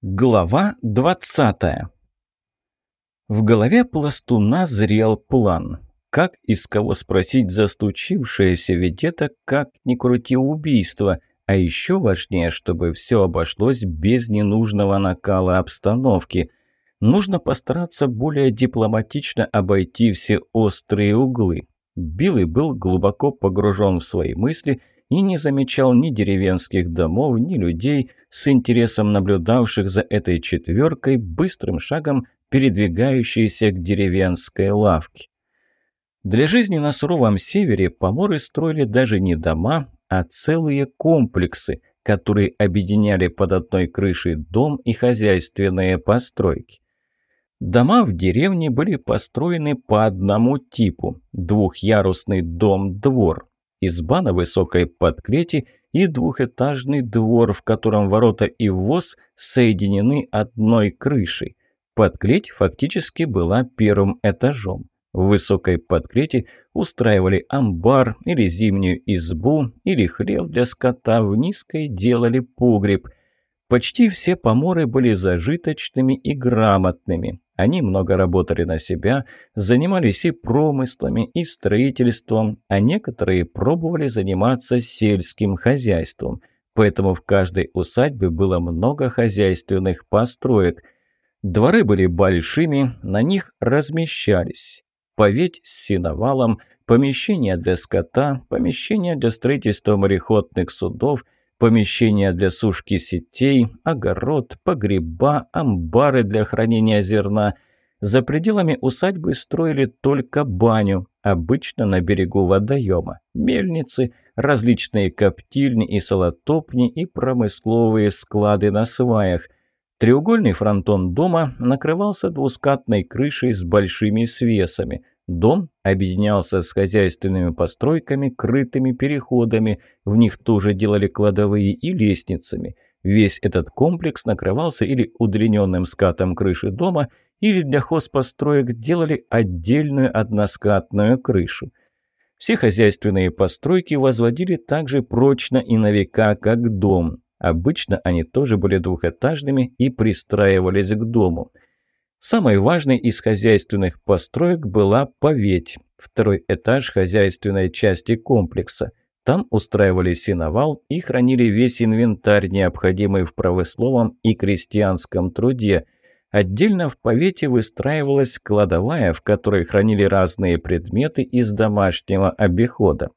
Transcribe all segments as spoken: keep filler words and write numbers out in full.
Глава двадцатая. В голове пластуна зрел план. Как и с кого спросить за случившееся, ведь это, как ни крути, убийство. А еще важнее, чтобы все обошлось без ненужного накала обстановки. Нужно постараться более дипломатично обойти все острые углы. Билый был глубоко погружен в свои мысли и не замечал ни деревенских домов, ни людей, с интересом наблюдавших за этой четверкой, быстрым шагом передвигающейся к деревенской лавке. Для жизни на суровом севере поморы строили даже не дома, а целые комплексы, которые объединяли под одной крышей дом и хозяйственные постройки. Дома в деревне были построены по одному типу – двухъярусный дом-двор. Изба на высокой подклете и двухэтажный двор, в котором ворота и ввоз соединены одной крышей. Подклеть фактически была первым этажом. В высокой подклете устраивали амбар или зимнюю избу, или хлев для скота, в низкой делали погреб. Почти все поморы были зажиточными и грамотными. Они много работали на себя, занимались и промыслами, и строительством, а некоторые пробовали заниматься сельским хозяйством. Поэтому в каждой усадьбе было много хозяйственных построек. Дворы были большими, на них размещались поветь с сеновалом, помещения для скота, помещения для строительства мореходных судов, помещения для сушки сетей, огород, погреба, амбары для хранения зерна. За пределами усадьбы строили только баню, обычно на берегу водоема, мельницы, различные коптильни и салотопни и промысловые склады на сваях. Треугольный фронтон дома накрывался двускатной крышей с большими свесами. Дом объединялся с хозяйственными постройками, крытыми переходами. В них тоже делали кладовые и лестницами. Весь этот комплекс накрывался или удлиненным скатом крыши дома, или для хозпостроек делали отдельную односкатную крышу. Все хозяйственные постройки возводили так же прочно и на века, как дом. Обычно они тоже были двухэтажными и пристраивались к дому. Самой важной из хозяйственных построек была поветь, второй этаж хозяйственной части комплекса. Там устраивали сеновал и хранили весь инвентарь, необходимый в промысловом и крестьянском труде. Отдельно в повете выстраивалась кладовая, в которой хранили разные предметы из домашнего обихода.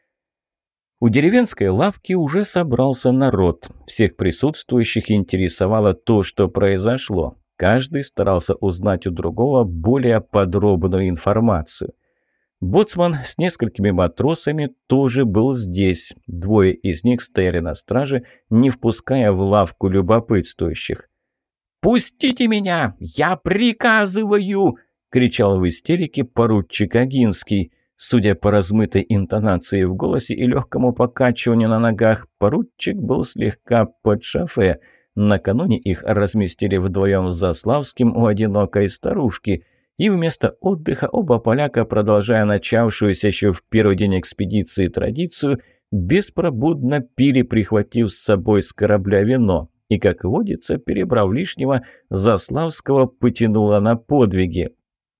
У деревенской лавки уже собрался народ. Всех присутствующих интересовало то, что произошло. Каждый старался узнать у другого более подробную информацию. Боцман с несколькими матросами тоже был здесь. Двое из них стояли на страже, не впуская в лавку любопытствующих. «Пустите меня! Я приказываю!» — кричал в истерике поручик Агинский. Судя по размытой интонации в голосе и легкому покачиванию на ногах, поручик был слегка под шофе. Накануне их разместили вдвоем с Заславским у одинокой старушки. И вместо отдыха оба поляка, продолжая начавшуюся еще в первый день экспедиции традицию, беспробудно пили, прихватив с собой с корабля вино. И, как водится, перебрав лишнего, Заславского потянуло на подвиги.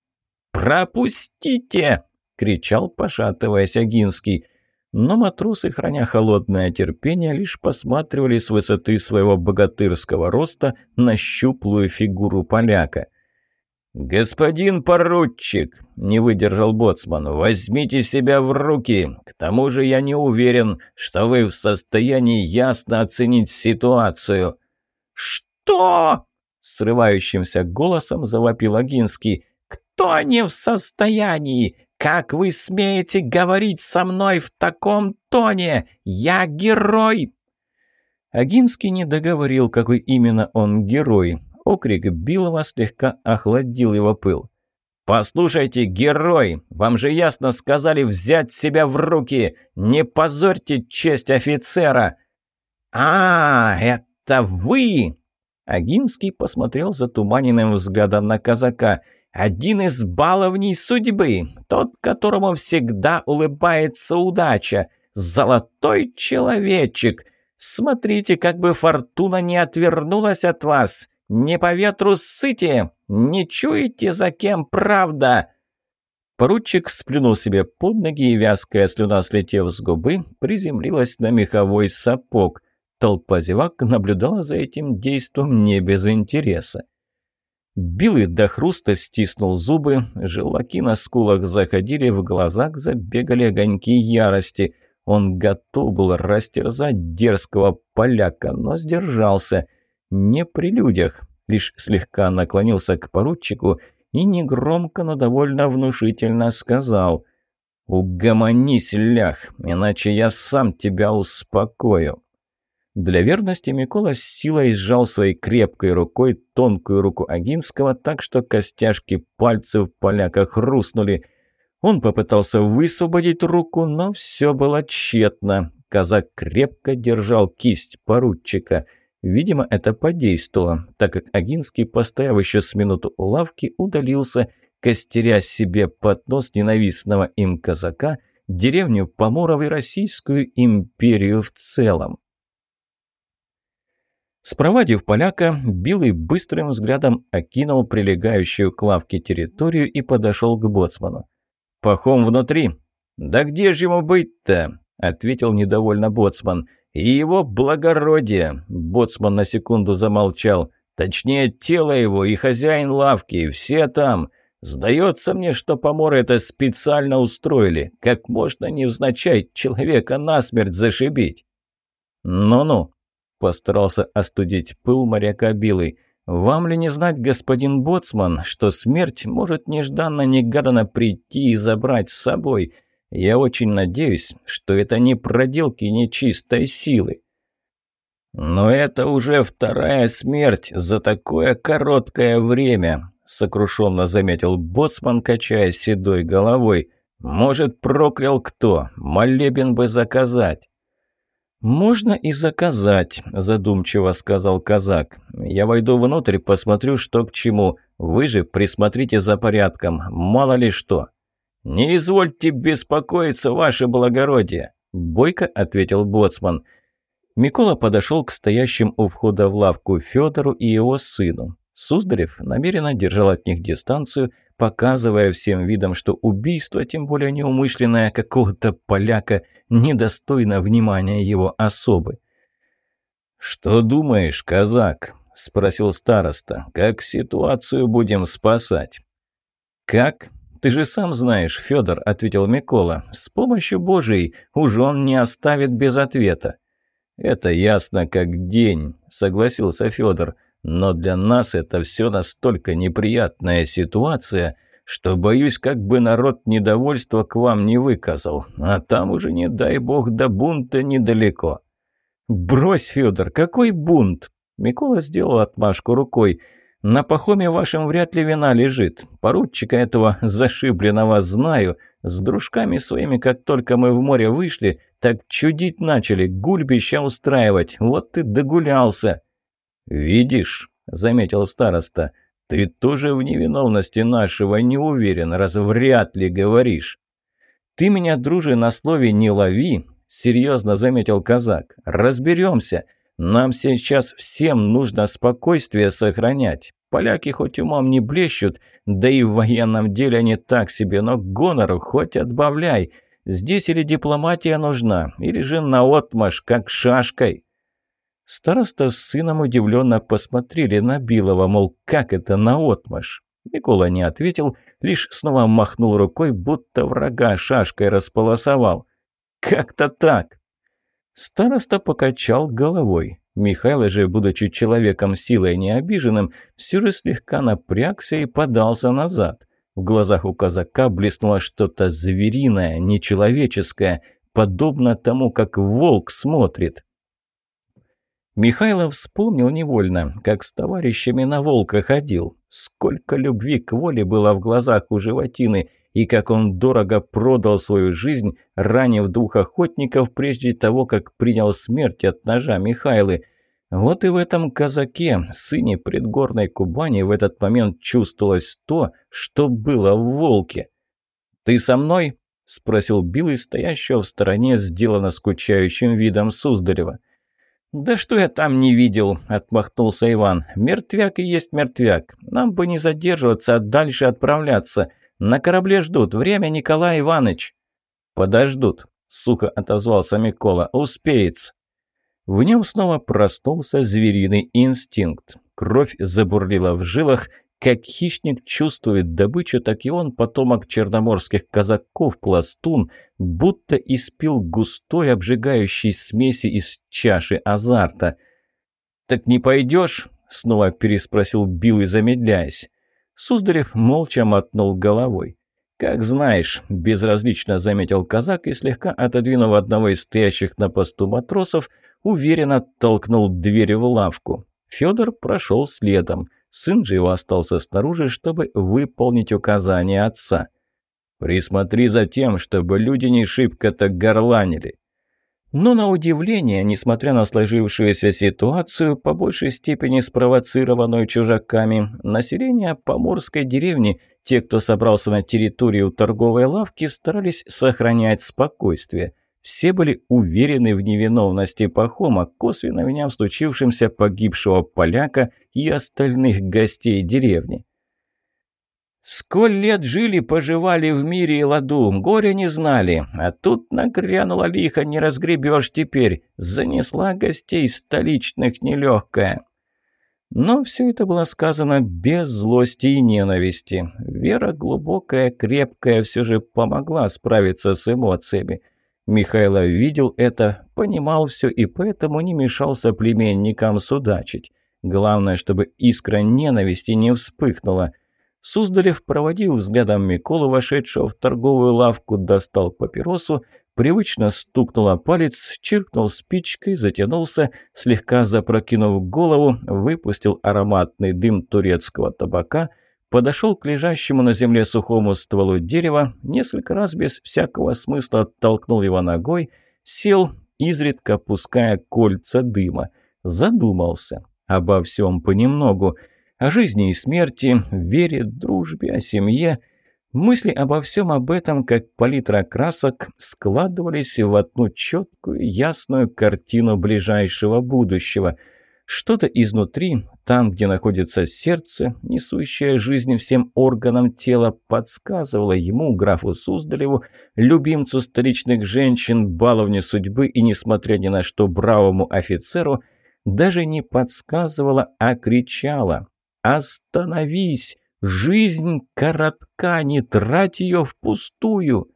«Пропустите!» — кричал, пошатываясь, Агинский. Но матросы, храня холодное терпение, лишь посматривали с высоты своего богатырского роста на щуплую фигуру поляка. «Господин поручик!» — не выдержал боцман. «Возьмите себя в руки! К тому же я не уверен, что вы в состоянии ясно оценить ситуацию». «Что?» — срывающимся голосом завопил Агинский. «Кто не в состоянии? Как вы смеете говорить со мной в таком тоне? Я герой!» Агинский не договорил, какой именно он герой. Окрик Билова слегка охладил его пыл. «Послушайте, герой, вам же ясно сказали взять себя в руки! Не позорьте честь офицера!» «А, это вы!» Агинский посмотрел затуманенным взглядом на казака. «Один из баловней судьбы, тот, которому всегда улыбается удача, золотой человечек. Смотрите, как бы фортуна не отвернулась от вас. Не по ветру ссыте! Не чуете, за кем правда?» Поручик сплюнул себе под ноги, и вязкая слюна, слетев с губы, приземлилась на меховой сапог. Толпа зевак наблюдала за этим действом не без интереса. Билый до хруста стиснул зубы, желваки на скулах заходили, в глазах забегали огоньки ярости. Он готов был растерзать дерзкого поляка, но сдержался. Не при людях, лишь слегка наклонился к поручику и негромко, но довольно внушительно сказал: «Угомонись, лях, иначе я сам тебя успокою». Для верности Микола с силой сжал своей крепкой рукой тонкую руку Агинского так, что костяшки пальцев поляка хрустнули. Он попытался высвободить руку, но все было тщетно. Казак крепко держал кисть поручика. Видимо, это подействовало, так как Агинский, постояв еще с минуту у лавки, удалился, костеря себе под нос ненавистного им казака, деревню Поморов и Российскую империю в целом. Спровадив поляка, Билый быстрым взглядом окинул прилегающую к лавке территорию и подошел к боцману. «Пахом внутри?» «Да где же ему быть-то?» — ответил недовольно боцман. «И его благородие!» — боцман на секунду замолчал. «Точнее, тело его и хозяин лавки, все там. Сдается мне, что поморы это специально устроили. Как можно невзначай человека насмерть зашибить?» «Ну-ну», — постарался остудить пыл моряка Билый. «Вам ли не знать, господин боцман, что смерть может нежданно-негаданно прийти и забрать с собой? Я очень надеюсь, что это не проделки нечистой силы». «Но это уже вторая смерть за такое короткое время», — сокрушенно заметил боцман, качая седой головой. «Может, проклял кто? Молебен бы заказать». «Можно и заказать», – задумчиво сказал казак. «Я войду внутрь, посмотрю, что к чему. Вы же присмотрите за порядком, мало ли что». «Не извольте беспокоиться, ваше благородие», – бойко ответил боцман. Микола подошел к стоящим у входа в лавку Федору и его сыну. Суздарев намеренно держал от них дистанцию, показывая всем видом, что убийство, тем более неумышленное, какого-то поляка, недостойно внимания его особы. «Что думаешь, казак?» – спросил староста. «Как ситуацию будем спасать?» «Как? Ты же сам знаешь, Федор», – ответил Микола. «С помощью Божией уж он не оставит без ответа». «Это ясно как день», – согласился Федор. «Но для нас это все настолько неприятная ситуация, что, боюсь, как бы народ недовольства к вам не выказал, а там уже, не дай бог, до бунта недалеко». «Брось, Федор, какой бунт?» Микола сделал отмашку рукой. «На Пахоме вашем вряд ли вина лежит. Поручика этого зашибленного знаю. С дружками своими, как только мы в море вышли, так чудить начали, гульбища устраивать. Вот ты догулялся». «Видишь», — заметил староста, — «ты тоже в невиновности нашего не уверен, раз вряд ли говоришь». «Ты меня, друже, на слове не лови», — серьезно заметил казак. «Разберемся. Нам сейчас всем нужно спокойствие сохранять. Поляки хоть умом не блещут, да и в военном деле они так себе, но гонору хоть отбавляй. Здесь или дипломатия нужна, или же наотмашь, как шашкой». Староста с сыном удивленно посмотрели на Билова, мол, как это наотмашь? Микола не ответил, лишь снова махнул рукой, будто врага шашкой располосовал. «Как-то так!» Староста покачал головой. Михайло же, будучи человеком силой не обиженным, все же слегка напрягся и подался назад. В глазах у казака блеснуло что-то звериное, нечеловеческое, подобно тому, как волк смотрит. Михайло вспомнил невольно, как с товарищами на волка ходил. Сколько любви к воле было в глазах у животины, и как он дорого продал свою жизнь, ранив двух охотников прежде того, как принял смерть от ножа Михайлы. Вот и в этом казаке, сыне предгорной Кубани, в этот момент чувствовалось то, что было в волке. «Ты со мной?» – спросил Билый, стоящего в стороне, сделано скучающим видом Суздарева. «Да что я там не видел?» – отмахнулся Иван. «Мертвяк и есть мертвяк. Нам бы не задерживаться, а дальше отправляться. На корабле ждут. Время, Николай Иванович». «Подождут», – сухо отозвался Микола. «Успеется». В нем снова проснулся звериный инстинкт. Кровь забурлила в жилах. Как хищник чувствует добычу, так и он, потомок черноморских казаков, пластун, будто испил густой обжигающей смеси из чаши азарта. «Так не пойдешь?» – снова переспросил Билый, замедляясь. Суздалев молча мотнул головой. «Как знаешь», – безразлично заметил казак и, слегка отодвинув одного из стоящих на посту матросов, уверенно толкнул дверь в лавку. Федор прошел следом. Сын же его остался снаружи, чтобы выполнить указания отца. «Присмотри за тем, чтобы люди не шибко-то горланили». Но на удивление, несмотря на сложившуюся ситуацию, по большей степени спровоцированную чужаками, население поморской деревни, те, кто собрался на территорию торговой лавки, старались сохранять спокойствие. Все были уверены в невиновности Пахома, косвенно виня в случившемся погибшего поляка и остальных гостей деревни. «Сколь лет жили-поживали в мире и ладу, горя не знали, а тут нагрянула лихо, не разгребешь теперь, занесла гостей столичных нелегкая». Но все это было сказано без злости и ненависти. Вера глубокая, крепкая все же помогла справиться с эмоциями. Михайло видел это, понимал все и поэтому не мешал соплеменникам судачить. Главное, чтобы искра ненависти не вспыхнула. Суздалев, проводив взглядом Миколу, вошедшего в торговую лавку, достал папиросу, привычно стукнул о палец, чиркнул спичкой, затянулся, слегка запрокинув голову, выпустил ароматный дым турецкого табака, подошел к лежащему на земле сухому стволу дерева, несколько раз без всякого смысла оттолкнул его ногой, сел, изредка пуская кольца дыма. Задумался обо всем понемногу. О жизни и смерти, вере, дружбе, о семье. Мысли обо всем об этом, как палитра красок, складывались в одну четкую, ясную картину ближайшего будущего. Что-то изнутри, там, где находится сердце, несущее жизнь всем органам тела, подсказывало ему, графу Суздалеву, любимцу столичных женщин, баловне судьбы и, несмотря ни на что, бравому офицеру, даже не подсказывало, а кричало: «Остановись! Жизнь коротка, не трать ее впустую!»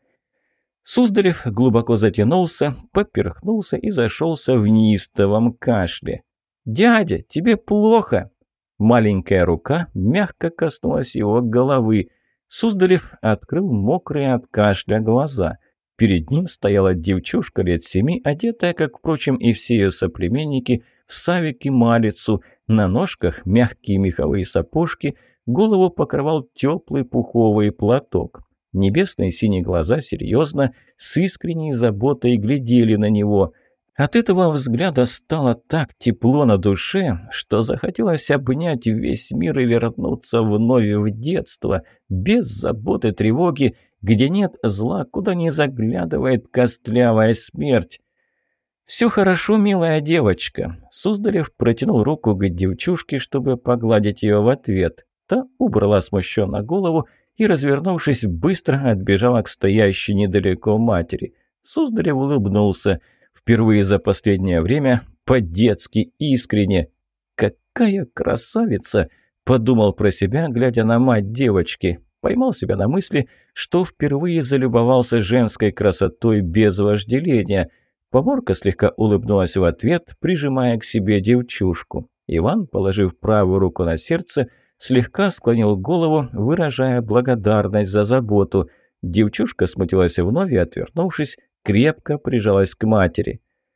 Суздалев глубоко затянулся, поперхнулся и зашелся в неистовом кашле. «Дядя, тебе плохо!» Маленькая рука мягко коснулась его головы. Суздалев открыл мокрые от кашля глаза. Перед ним стояла девчушка лет семи, одетая, как, впрочем, и все ее соплеменники, в савик и малицу, на ножках мягкие меховые сапожки, голову покрывал теплый пуховый платок. Небесные синие глаза серьезно, с искренней заботой глядели на него. От этого взгляда стало так тепло на душе, что захотелось обнять весь мир и вернуться вновь в детство, без забот и тревоги, где нет зла, куда не заглядывает костлявая смерть. «Все хорошо, милая девочка». Суздалев протянул руку к девчушке, чтобы погладить ее в ответ. Та убрала смущенно голову и, развернувшись, быстро отбежала к стоящей недалеко матери. Суздалев улыбнулся. Впервые за последнее время по-детски искренне. «Какая красавица!» – подумал про себя, глядя на мать девочки. Поймал себя на мысли, что впервые залюбовался женской красотой без вожделения. Поморка слегка улыбнулась в ответ, прижимая к себе девчушку. Иван, положив правую руку на сердце, слегка склонил голову, выражая благодарность за заботу. Девчушка смутилась вновь и, отвернувшись, крепко прижалась к матери.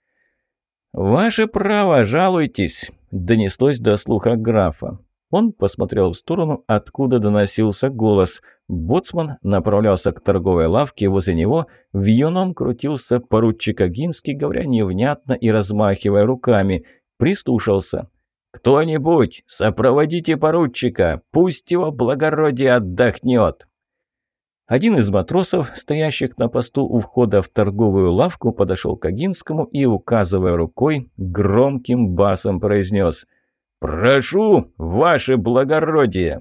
«Ваше право, жалуйтесь!» – донеслось до слуха графа. Он посмотрел в сторону, откуда доносился голос. Боцман направлялся к торговой лавке, возле него в юном крутился поручик Агинский, говоря невнятно и размахивая руками. Прислушался. «Кто-нибудь, сопроводите поручика, пусть его благородие отдохнет!» Один из матросов, стоящих на посту у входа в торговую лавку, подошел к Агинскому и, указывая рукой, громким басом произнес: «Прошу, ваше благородие!»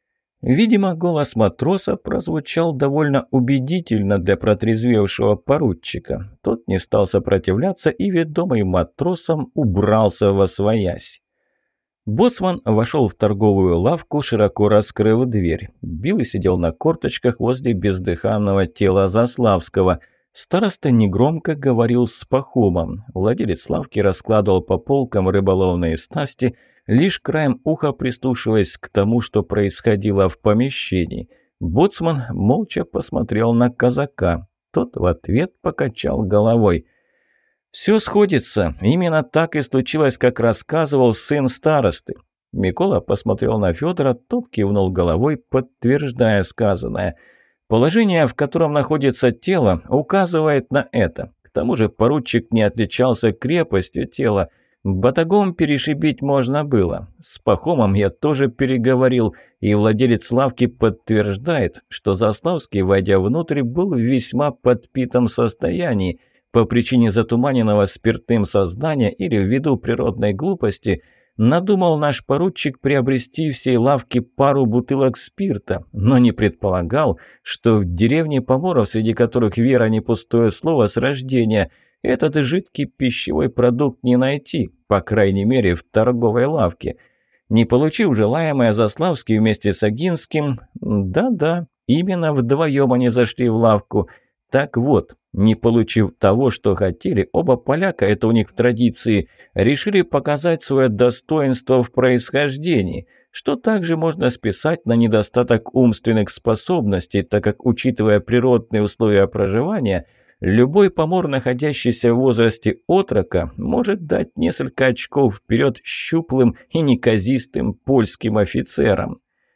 Видимо, голос матроса прозвучал довольно убедительно для протрезвевшего поручика. Тот не стал сопротивляться и, ведомый матросом, убрался восвоясь. Боцман вошел в торговую лавку, широко раскрыв дверь. Билый сидел на корточках возле бездыханного тела Заславского. Староста негромко говорил с Пахомом. Владелец лавки раскладывал по полкам рыболовные снасти, лишь краем уха прислушиваясь к тому, что происходило в помещении. Боцман молча посмотрел на казака. Тот в ответ покачал головой. «Все сходится. Именно так и случилось, как рассказывал сын старосты». Микола посмотрел на Федора, тот кивнул головой, подтверждая сказанное. «Положение, в котором находится тело, указывает на это. К тому же поручик не отличался крепостью тела. Батагом перешибить можно было. С Пахомом я тоже переговорил, и владелец лавки подтверждает, что Заславский, войдя внутрь, был в весьма подпитом состоянии. По причине затуманенного спиртным сознания или ввиду природной глупости надумал наш поручик приобрести всей лавке пару бутылок спирта, но не предполагал, что в деревне поморов, среди которых вера не пустое слово с рождения, этот жидкий пищевой продукт не найти, по крайней мере, в торговой лавке. Не получив желаемое, Заславский вместе с Агинским, да-да, именно вдвоем они зашли в лавку. Так вот, не получив того, что хотели, оба поляка, это у них в традиции, решили показать свое достоинство в происхождении, что также можно списать на недостаток умственных способностей, так как, учитывая природные условия проживания, любой помор, находящийся в возрасте отрока, может дать несколько очков вперед щуплым и неказистым польским офицерам.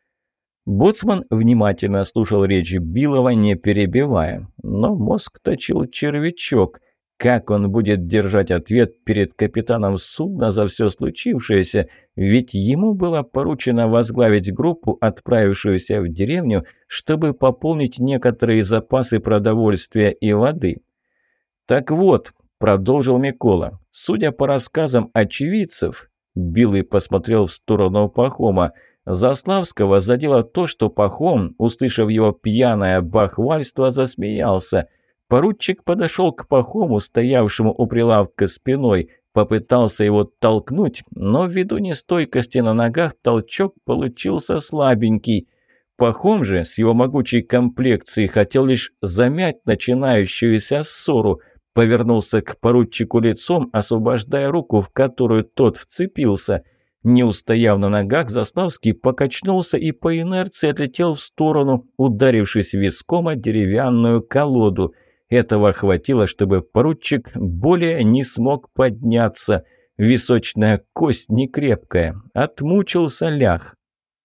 Боцман внимательно слушал речь Билова, не перебивая, но мозг точил червячок. Как он будет держать ответ перед капитаном судна за все случившееся, ведь ему было поручено возглавить группу, отправившуюся в деревню, чтобы пополнить некоторые запасы продовольствия и воды. «Так вот», — продолжил Микола, — «судя по рассказам очевидцев», — Билый посмотрел в сторону Пахома, — Заславского задело то, что Пахом, услышав его пьяное бахвальство, засмеялся. Поручик подошел к Пахому, стоявшему у прилавка спиной, попытался его толкнуть, но ввиду нестойкости на ногах толчок получился слабенький. Пахом же с его могучей комплекцией хотел лишь замять начинающуюся ссору, повернулся к поручику лицом, освобождая руку, в которую тот вцепился. Не устояв на ногах, Заславский покачнулся и по инерции отлетел в сторону, ударившись виском о деревянную колоду. Этого хватило, чтобы поручик более не смог подняться. Височная кость некрепкая. Отмучился лях.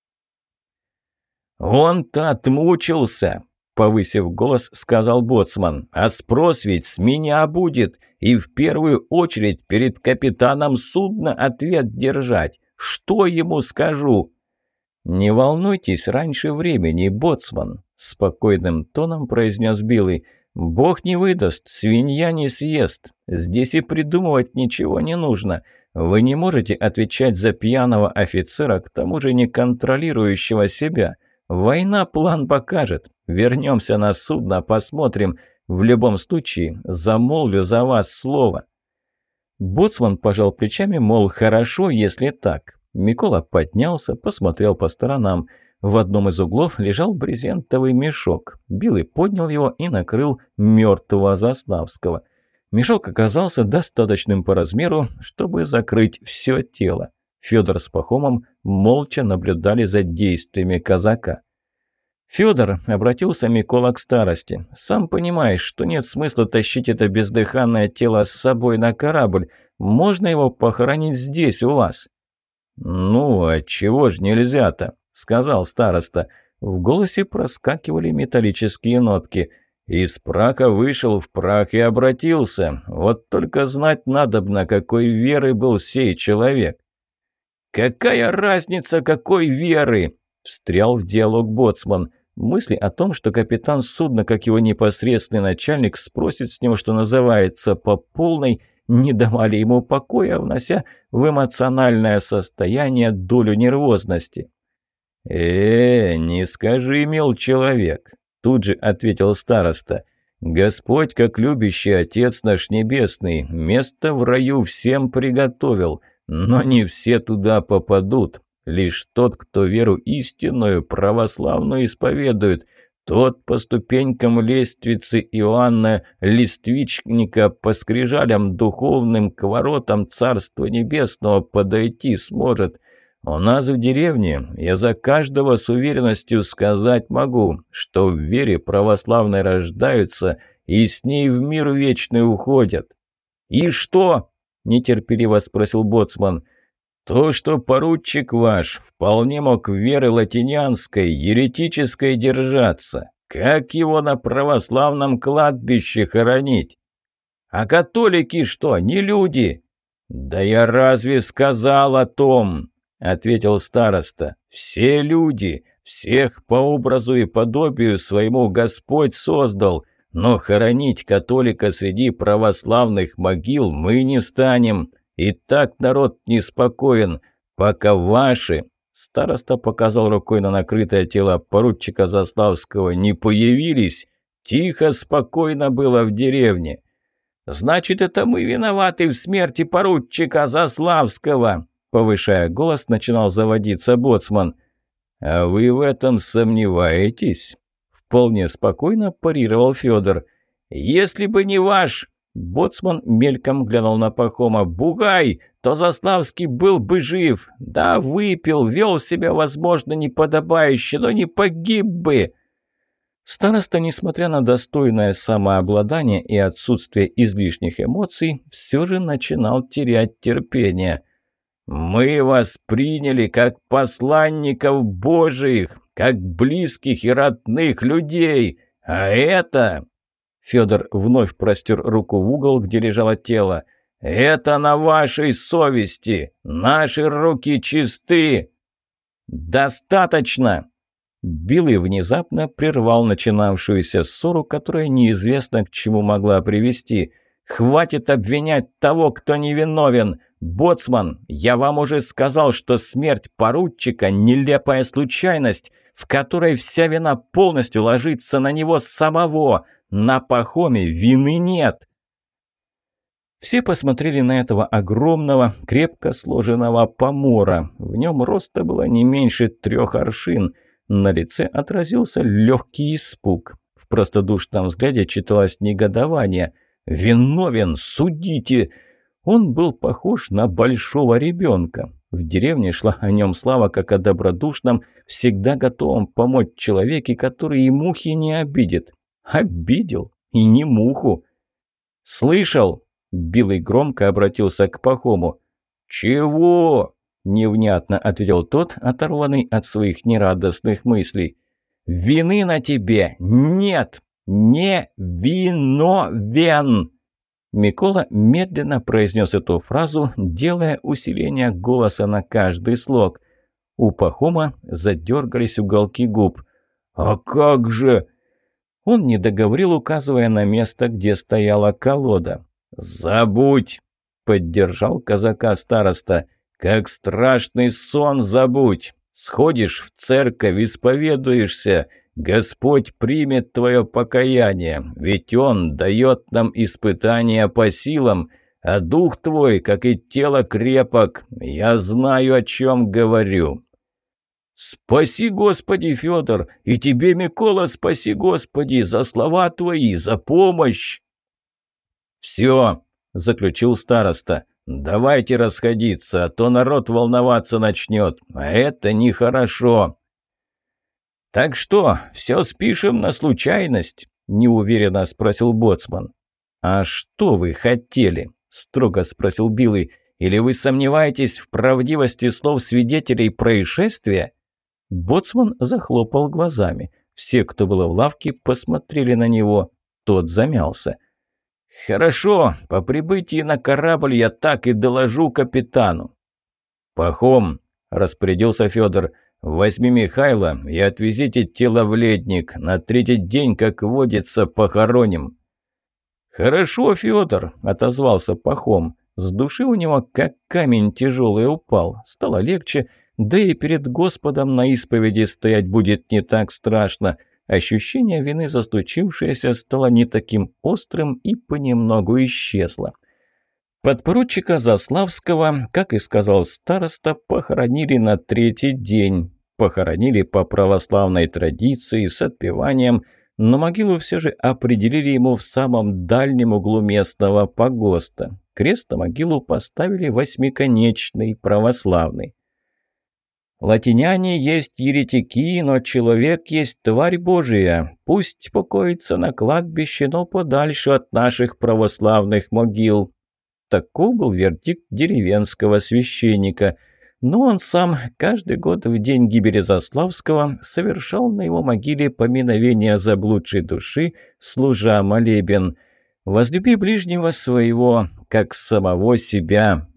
«Он-то отмучился!» — повысив голос, сказал боцман. «А спрос ведь с меня будет, и в первую очередь перед капитаном судна ответ держать. Что ему скажу?» «Не волнуйтесь раньше времени, боцман», — спокойным тоном произнес Билый. «Бог не выдаст, свинья не съест. Здесь и придумывать ничего не нужно. Вы не можете отвечать за пьяного офицера, к тому же не контролирующего себя. Война план покажет. Вернемся на судно, посмотрим. В любом случае, замолвлю за вас слово». Боцман пожал плечами, мол, хорошо, если так. Микола поднялся, посмотрел по сторонам. В одном из углов лежал брезентовый мешок. Билый поднял его и накрыл мертвого Заславского. Мешок оказался достаточным по размеру, чтобы закрыть все тело. Федор с Пахомом молча наблюдали за действиями казака. «Федор», — обратился Микола к старости, — «сам понимаешь, что нет смысла тащить это бездыханное тело с собой на корабль. Можно его похоронить здесь, у вас». «Ну, отчего ж нельзя-то?» — сказал староста. В голосе проскакивали металлические нотки. «Из праха вышел, в прах и обратился. Вот только знать надобно, какой веры был сей человек». «Какая разница, какой веры?» — встрял в диалог боцман. Мысли о том, что капитан судна, как его непосредственный начальник, спросит с него, что называется, по полной, не давали ему покоя, внося в эмоциональное состояние долю нервозности. «Э, не скажи, мил человек», – тут же ответил староста. «Господь, как любящий Отец наш Небесный, место в раю всем приготовил, но не все туда попадут. Лишь тот, кто веру истинную, православную исповедует, тот по ступенькам лестницы Иоанна Листвичника по скрижалям духовным к воротам Царства Небесного подойти сможет. У нас в деревне я за каждого с уверенностью сказать могу, что в вере православной рождаются и с ней в мир вечный уходят». «И что?» – нетерпеливо спросил боцман. «То, что поручик ваш вполне мог веры латинянской, еретической держаться. Как его на православном кладбище хоронить?» «А католики что, не люди?» «Да я разве сказал о том?» – ответил староста. «Все люди, всех по образу и подобию своему Господь создал, но хоронить католика среди православных могил мы не станем. И так народ неспокоен, пока ваши...» Староста показал рукой на накрытое тело поручика Заславского. «Не появились. Тихо, спокойно было в деревне». «Значит, это мы виноваты в смерти поручика Заславского», повышая голос, начинал заводиться боцман. «А вы в этом сомневаетесь?» Вполне спокойно парировал Федор. «Если бы не ваш...» Боцман мельком глянул на Пахома. «Бугай, то Заславский был бы жив. Да, выпил, вел себя, возможно, неподобающе, но не погиб бы». Староста, несмотря на достойное самообладание и отсутствие излишних эмоций, все же начинал терять терпение. «Мы вас приняли как посланников Божиих, как близких и родных людей, а это...» Федор вновь простер руку в угол, где лежало тело. «Это на вашей совести! Наши руки чисты!» «Достаточно!» Билый внезапно прервал начинавшуюся ссору, которая неизвестно к чему могла привести. «Хватит обвинять того, кто невиновен! Боцман, я вам уже сказал, что смерть поручика – нелепая случайность, в которой вся вина полностью ложится на него самого. На Пахоме вины нет». Все посмотрели на этого огромного, крепко сложенного помора. В нем роста было не меньше трех аршин. На лице отразился легкий испуг. В простодушном взгляде читалось негодование. «Виновен! Судите!» Он был похож на большого ребенка. В деревне шла о нем слава как о добродушном, всегда готовом помочь человеке, который и мухи не обидит. Обидел, и не муху. «Слышал?» – Билый громко обратился к Пахому. «Чего?» – невнятно ответил тот, оторванный от своих нерадостных мыслей. «Вины на тебе нет! Не виновен!» Микола медленно произнес эту фразу, делая усиление голоса на каждый слог. У Пахома задергались уголки губ. «А как же...» Он не договорил, указывая на место, где стояла колода. «Забудь!» – поддержал казака староста. «Как страшный сон забудь! Сходишь в церковь, исповедуешься, Господь примет твое покаяние, ведь Он дает нам испытания по силам, а дух твой, как и тело, крепок. Я знаю, о чем говорю». «Спаси, Господи, Федор, и тебе, Микола, спаси, Господи, за слова твои, за помощь!» «Все», — заключил староста, — «давайте расходиться, а то народ волноваться начнет, а это нехорошо». «Так что, все спишем на случайность?» – неуверенно спросил боцман. «А что вы хотели?» – строго спросил Билый. «Или вы сомневаетесь в правдивости слов свидетелей происшествия?» Боцман захлопал глазами. Все, кто был в лавке, посмотрели на него. Тот замялся. «Хорошо, по прибытии на корабль я так и доложу капитану». «Пахом», – распорядился Федор, Возьми Михайла и отвезите тело в Ледник. На третий день, как водится, похороним». «Хорошо, Федор», — отозвался Пахом. С души у него как камень тяжелый упал. Стало легче, да и перед Господом на исповеди стоять будет не так страшно. Ощущение вины за случившееся стало не таким острым и понемногу исчезло. Подпоручика Заславского, как и сказал староста, похоронили на третий день. Похоронили по православной традиции с отпеванием, но могилу все же определили ему в самом дальнем углу местного погоста. Крест на могилу поставили восьмиконечный, православный. «Латиняне есть еретики, но человек есть тварь Божия. Пусть покоится на кладбище, но подальше от наших православных могил». Таков был вердикт деревенского священника. Но он сам каждый год в день гибели Заславского совершал на его могиле поминовение заблудшей души, служа молебен. «Возлюби ближнего своего, как самого себя».